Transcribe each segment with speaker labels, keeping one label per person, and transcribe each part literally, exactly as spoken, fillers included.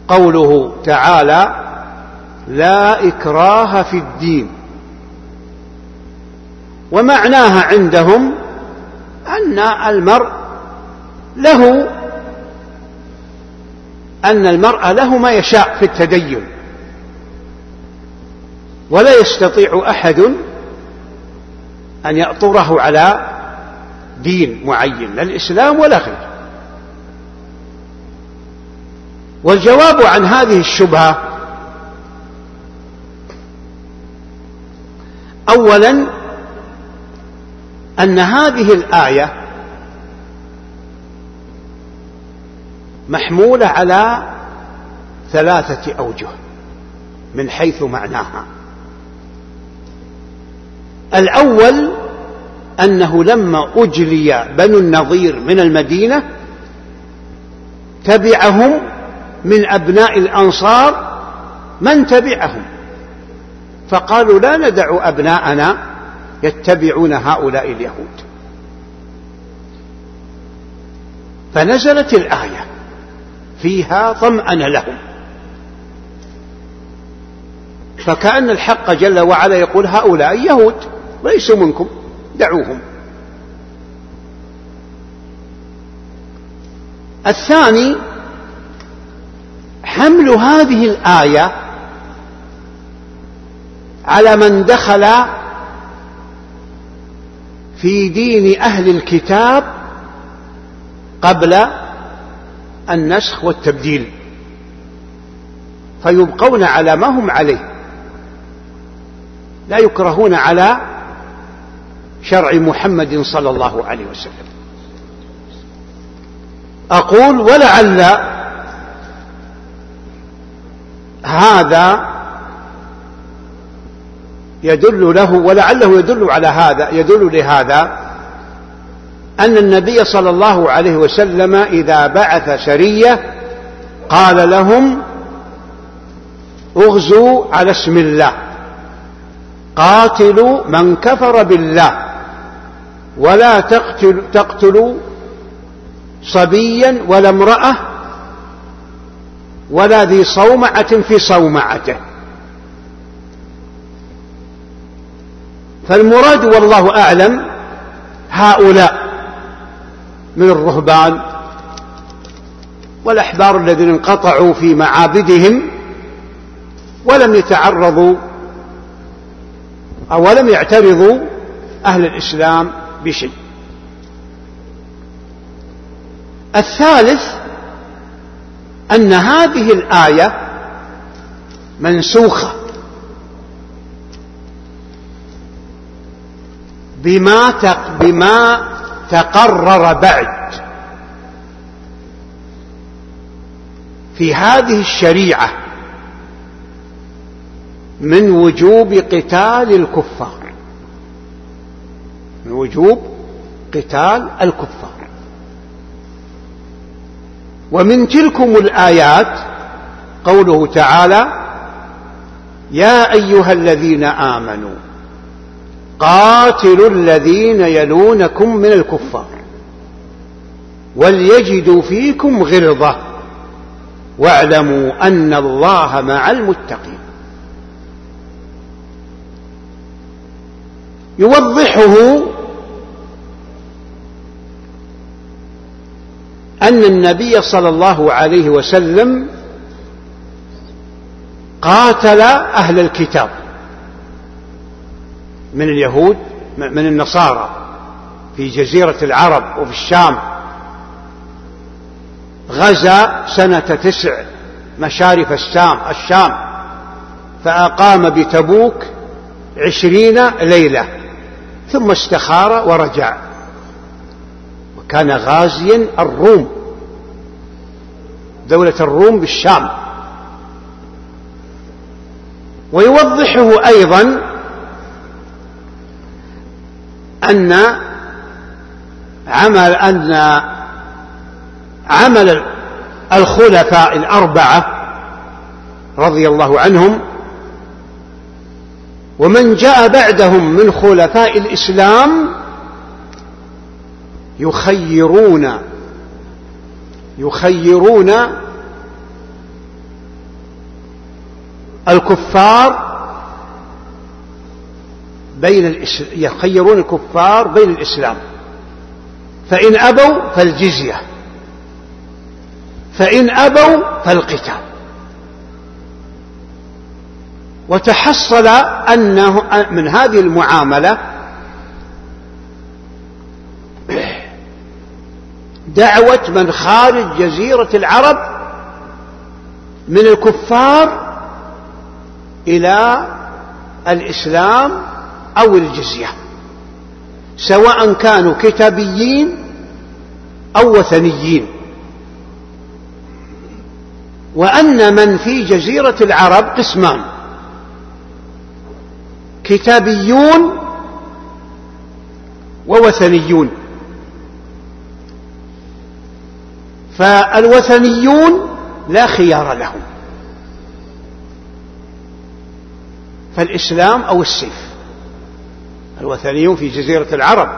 Speaker 1: قوله تعالى: لا إكراه في الدين. ومعناها عندهم أن المرء له أن المرء له ما يشاء في التدين، ولا يستطيع أحد أن يأطره على دين معين، لا الإسلام ولا غيره. والجواب عن هذه الشبهة: أولا أن هذه الآية محمولة على ثلاثة أوجه من حيث معناها. الأول أنه لما أجلي بنو النضير من المدينة تبعهم من أبناء الأنصار من تبعهم، فقالوا: لا ندع أبناءنا يتبعون هؤلاء اليهود. فنزلت الآية فيها طمأن لهم، فكأن الحق جل وعلا يقول: هؤلاء يهود ليسوا منكم، دعوهم. الثاني حمل هذه الآية على من دخل في دين أهل الكتاب قبل النسخ والتبديل، فيبقون على ما هم عليه، لا يكرهون على شرع محمد صلى الله عليه وسلم. أقول: ولعل هذا يدل له ولعله يدل على هذا يدل لهذا أن النبي صلى الله عليه وسلم إذا بعث سرية قال لهم: اغزوا على اسم الله، قاتلوا من كفر بالله، ولا تقتلوا, تقتلوا صبيا ولا امرأة ولا ذي صومعة في صومعته. فالمراد والله أعلم هؤلاء من الرهبان والأحبار الذين انقطعوا في معابدهم ولم يتعرضوا أو لم يعترضوا أهل الإسلام بشيء. الثالث أن هذه الآية منسوخة بما بما تقرر بعد في هذه الشريعة من وجوب قتال الكفار، من وجوب قتال الكفار. ومن تلكم الآيات قوله تعالى: يا أيها الذين آمنوا قاتلوا الذين يلونكم من الكفار وليجدوا فيكم غلظة واعلموا أن الله مع المتقين. يوضحه أن النبي صلى الله عليه وسلم قاتل أهل الكتاب من اليهود من النصارى في جزيرة العرب وفي الشام، غزا سنة تسع مشارف الشام الشام فأقام بتبوك عشرين ليلة ثم استخار ورجع، وكان غازيا الروم، دولة الروم بالشام. ويوضحه أيضا أن عمل أن عمل الخلفاء الأربعة رضي الله عنهم ومن جاء بعدهم من خلفاء الإسلام يخيرون يخيرون الكفار بين الإسلام، يخيرون الكفار بين الإسلام، فإن أبوا فالجزية، فإن أبوا فالقتال. وتحصل أنه من هذه المعاملة دعوة من خارج جزيرة العرب من الكفار إلى الإسلام أو الجزية، سواء كانوا كتابيين أو وثنيين. وأن من في جزيرة العرب قسمان: كتابيون ووثنيون. فالوثنيون لا خيار لهم، فالإسلام أو السيف. الوثنيون في جزيرة العرب.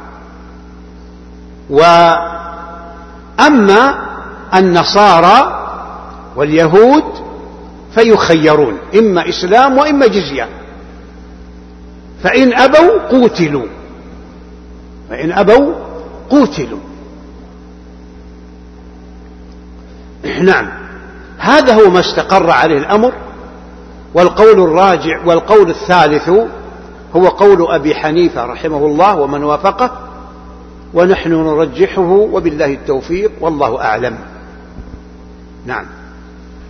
Speaker 1: وأما النصارى واليهود فيخيرون إما إسلام وإما جزية، فإن أبوا قوتلوا، فإن أبوا قوتلوا. نعم، هذا هو ما استقر عليه الأمر. والقول الراجع والقول الثالث هو قول أبي حنيفة رحمه الله ومن وافقه، ونحن نرجحه وبالله التوفيق والله أعلم. نعم.